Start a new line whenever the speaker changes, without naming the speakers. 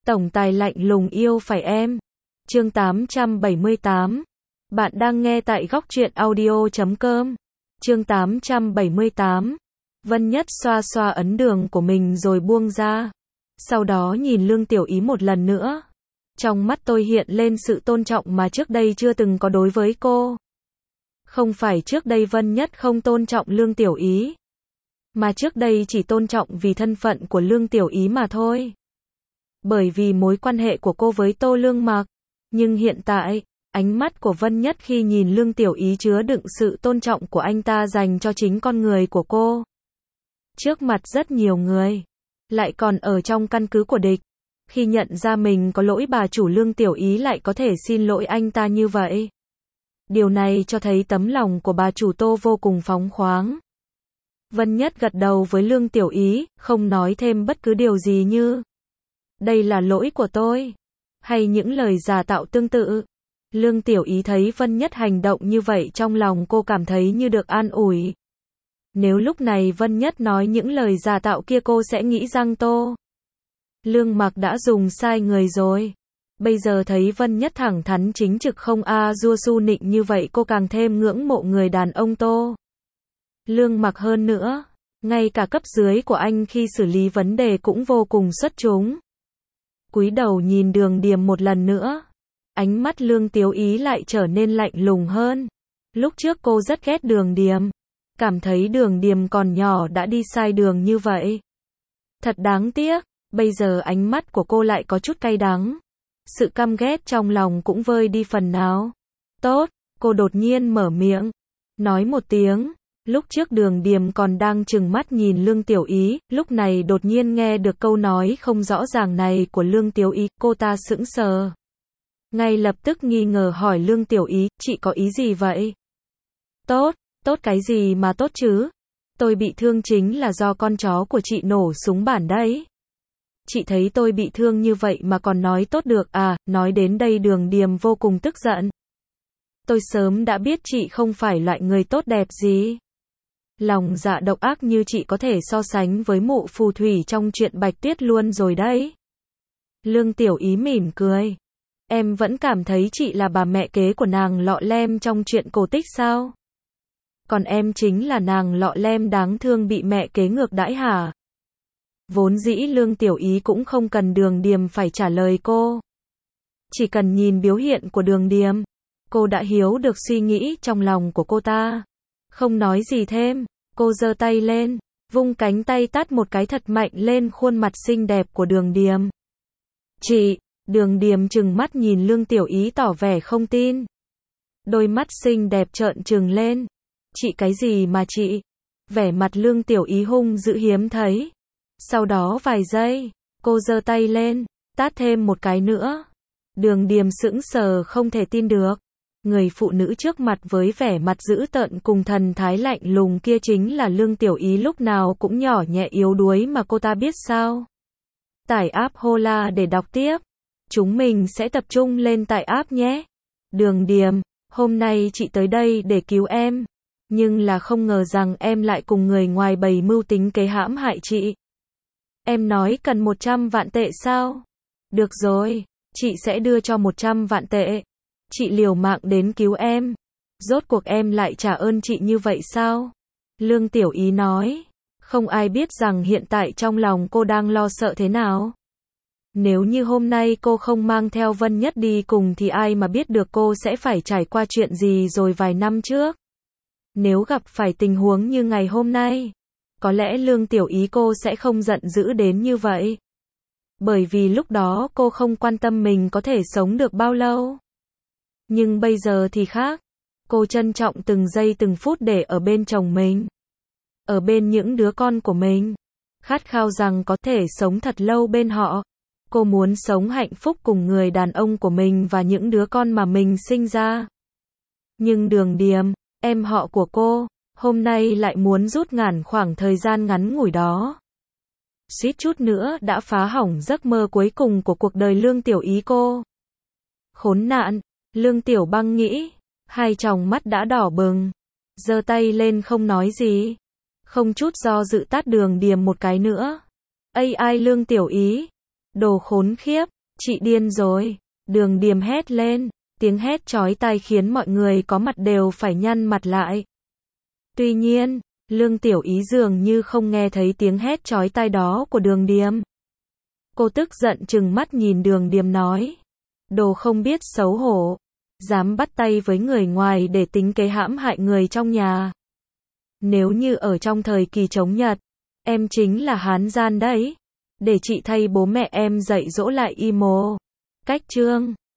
Tổng tài lạnh lùng yêu phải em. Chương 878. Bạn đang nghe tại góc truyện audio.com. Chương 878. Vân Nhất xoa xoa ấn đường của mình rồi buông ra. Sau đó nhìn Lương Tiểu Ý một lần nữa. Trong mắt tôi hiện lên sự tôn trọng mà trước đây chưa từng có đối với cô. Không phải trước đây Vân Nhất không tôn trọng Lương Tiểu Ý, mà trước đây chỉ tôn trọng vì thân phận của Lương Tiểu Ý mà thôi. Bởi vì mối quan hệ của cô với Tô Lương Mặc. Nhưng hiện tại, ánh mắt của Vân Nhất khi nhìn Lương Tiểu Ý chứa đựng sự tôn trọng của anh ta dành cho chính con người của cô. Trước mặt rất nhiều người, lại còn ở trong căn cứ của địch. Khi nhận ra mình có lỗi, bà chủ Lương Tiểu Ý lại có thể xin lỗi anh ta như vậy. Điều này cho thấy tấm lòng của bà chủ Tô vô cùng phóng khoáng. Vân Nhất gật đầu với Lương Tiểu Ý, không nói thêm bất cứ điều gì như đây là lỗi của tôi, hay những lời giả tạo tương tự. Lương Tiểu Ý thấy Vân Nhất hành động như vậy trong lòng cô cảm thấy như được an ủi. Nếu lúc này Vân Nhất nói những lời giả tạo kia cô sẽ nghĩ rằng Tô Lương Mặc đã dùng sai người rồi. Bây giờ thấy Vân Nhất thẳng thắn chính trực không dua su nịnh như vậy cô càng thêm ngưỡng mộ người đàn ông Tô Lương Mặc hơn nữa. Ngay cả cấp dưới của anh khi xử lý vấn đề cũng vô cùng xuất chúng. Cúi đầu nhìn Đường Điềm một lần nữa. Ánh mắt Lương Tiểu Ý lại trở nên lạnh lùng hơn. Lúc trước cô rất ghét Đường Điềm. Cảm thấy Đường Điềm còn nhỏ đã đi sai đường như vậy. Thật đáng tiếc. Bây giờ ánh mắt của cô lại có chút cay đắng. Sự căm ghét trong lòng cũng vơi đi phần nào. Tốt, cô đột nhiên mở miệng. Nói một tiếng. Lúc trước Đường Điềm còn đang trừng mắt nhìn Lương Tiểu Ý, lúc này đột nhiên nghe được câu nói không rõ ràng này của Lương Tiểu Ý, cô ta sững sờ. Ngay lập tức nghi ngờ hỏi Lương Tiểu Ý, chị có ý gì vậy? Tốt, tốt cái gì mà tốt chứ? Tôi bị thương chính là do con chó của chị nổ súng bản đấy. Chị thấy tôi bị thương như vậy mà còn nói tốt được à? Nói đến đây Đường Điềm vô cùng tức giận. Tôi sớm đã biết chị không phải loại người tốt đẹp gì. Lòng dạ độc ác như chị có thể so sánh với Mộ Phù Thủy trong truyện Bạch Tuyết luôn rồi đấy. Lương Tiểu Ý mỉm cười. Em vẫn cảm thấy chị là bà mẹ kế của nàng Lọ Lem trong truyện cổ tích sao? Còn em chính là nàng Lọ Lem đáng thương bị mẹ kế ngược đãi hả? Vốn dĩ Lương Tiểu Ý cũng không cần Đường Điềm phải trả lời cô. Chỉ cần nhìn biểu hiện của Đường Điềm, cô đã hiểu được suy nghĩ trong lòng của cô ta. Không nói gì thêm, cô giơ tay lên, vung cánh tay tát một cái thật mạnh lên khuôn mặt xinh đẹp của Đường Điềm. Chị, Đường Điềm trừng mắt nhìn Lương Tiểu Ý tỏ vẻ không tin. Đôi mắt xinh đẹp trợn trừng lên. Chị cái gì mà chị? Vẻ mặt Lương Tiểu Ý hung dữ hiếm thấy. Sau đó vài giây, cô giơ tay lên, tát thêm một cái nữa. Đường Điềm sững sờ không thể tin được. Người phụ nữ trước mặt với vẻ mặt dữ tợn cùng thần thái lạnh lùng kia chính là Lương Tiểu Ý lúc nào cũng nhỏ nhẹ yếu đuối mà cô ta biết sao. Tải app Hola để đọc tiếp. Chúng mình sẽ tập trung lên tải app nhé. Đường Điềm, hôm nay chị tới đây để cứu em. Nhưng là không ngờ rằng em lại cùng người ngoài bày mưu tính kế hãm hại chị. Em nói cần 100 vạn tệ sao? Được rồi, chị sẽ đưa cho 100 vạn tệ. Chị liều mạng đến cứu em. Rốt cuộc em lại trả ơn chị như vậy sao? Lương Tiểu Ý nói. Không ai biết rằng hiện tại trong lòng cô đang lo sợ thế nào. Nếu như hôm nay cô không mang theo Vân Nhất đi cùng thì ai mà biết được cô sẽ phải trải qua chuyện gì rồi vài năm trước. Nếu gặp phải tình huống như ngày hôm nay, có lẽ Lương Tiểu Ý cô sẽ không giận dữ đến như vậy. Bởi vì lúc đó cô không quan tâm mình có thể sống được bao lâu. Nhưng bây giờ thì khác. Cô trân trọng từng giây từng phút để ở bên chồng mình. Ở bên những đứa con của mình. Khát khao rằng có thể sống thật lâu bên họ. Cô muốn sống hạnh phúc cùng người đàn ông của mình và những đứa con mà mình sinh ra. Nhưng Đường Điềm, em họ của cô, hôm nay lại muốn rút ngắn khoảng thời gian ngắn ngủi đó. Suýt chút nữa đã phá hỏng giấc mơ cuối cùng của cuộc đời Lương Tiểu Ý cô. Khốn nạn, Lương Tiểu Băng nghĩ, hai tròng mắt đã đỏ bừng, giơ tay lên không nói gì, không chút do dự tát Đường Điềm một cái nữa. Ai Lương Tiểu Ý, đồ khốn khiếp, Chị điên rồi. Đường Điềm hét lên. Tiếng hét chói tai khiến mọi người có mặt đều phải nhăn mặt lại. Tuy nhiên, Lương Tiểu Ý dường như không nghe thấy tiếng hét chói tai đó của Đường Điềm. Cô tức giận trừng mắt nhìn Đường Điềm nói. Đồ không biết xấu hổ. Dám bắt tay với người ngoài để tính kế hãm hại người trong nhà. Nếu như ở trong thời kỳ chống Nhật, em chính là hán gian đấy. Để chị thay bố mẹ em dạy dỗ lại Imo. Cách chương